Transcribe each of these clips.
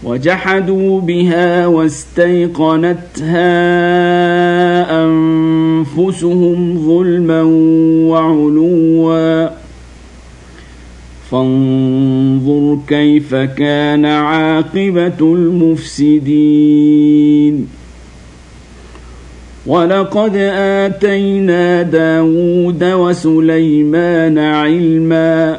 وجحدوا بها واستيقنتها أنفسهم ظلما وعلوا فانظر كيف كان عاقبة المفسدين. ولقد آتينا داود وسليمان علما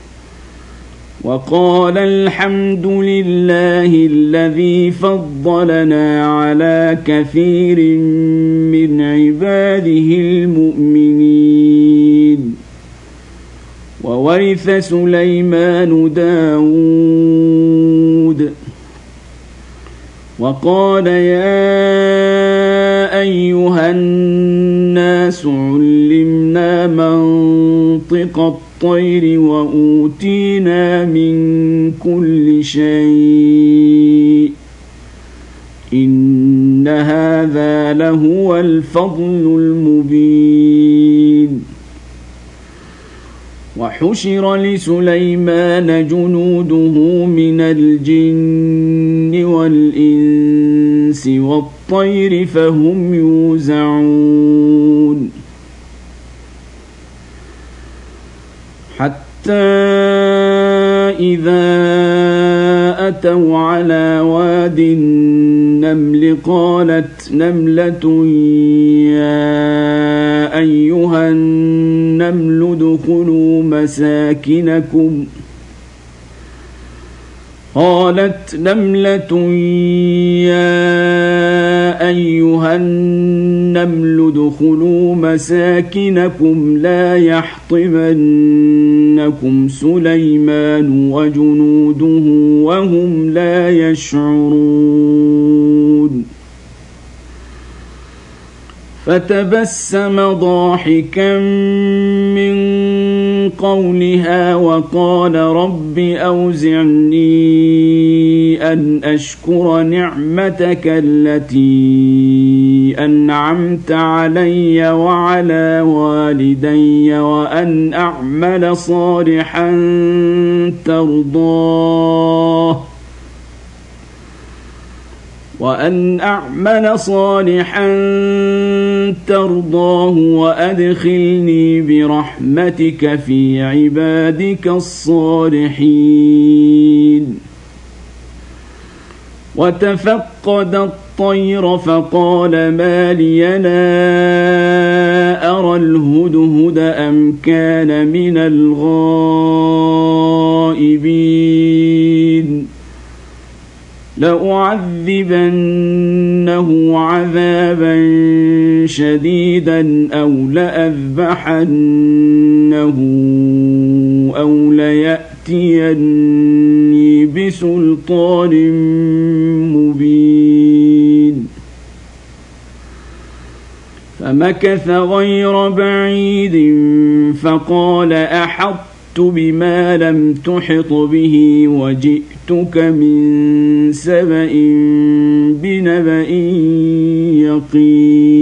وقال الحمد لله الذي فضلنا على كثير من عباده المؤمنين. وورث سليمان داود وقال يا أيها الناس علمنا منطق الطير وأوتينا من كل شيء إن هذا لهو الفضل المبين. وحشر لسليمان جنوده من الجن والإنس والطير فهم يوزعون حتى إذا أتوا على واد النمل قالت نملة يا أيها النمل ادخلوا مساكنكم قالت نملة يا أيها النمل ادخلوا مساكنكم لا يحطمنكم سليمان وجنوده وهم لا يشعرون. فتبسم ضاحكا من قولها وقال رب أوزعني أن أشكر نعمتك التي أنعمت علي وعلى والدي وأن أعمل صالحا ترضاه وأدخلني برحمتك في عبادك الصالحين. وتفقد الطير فقال ما لي لا أرى الهدهد أم كان من الغائبين لأعذبنه عذابا شديدا أو لأذبحنه أو ليأتيني بسلطان مبين. فمكث غير بعيد فقال أحطت بما لم تحط به وجئتك من سبأ بنبأ يقين.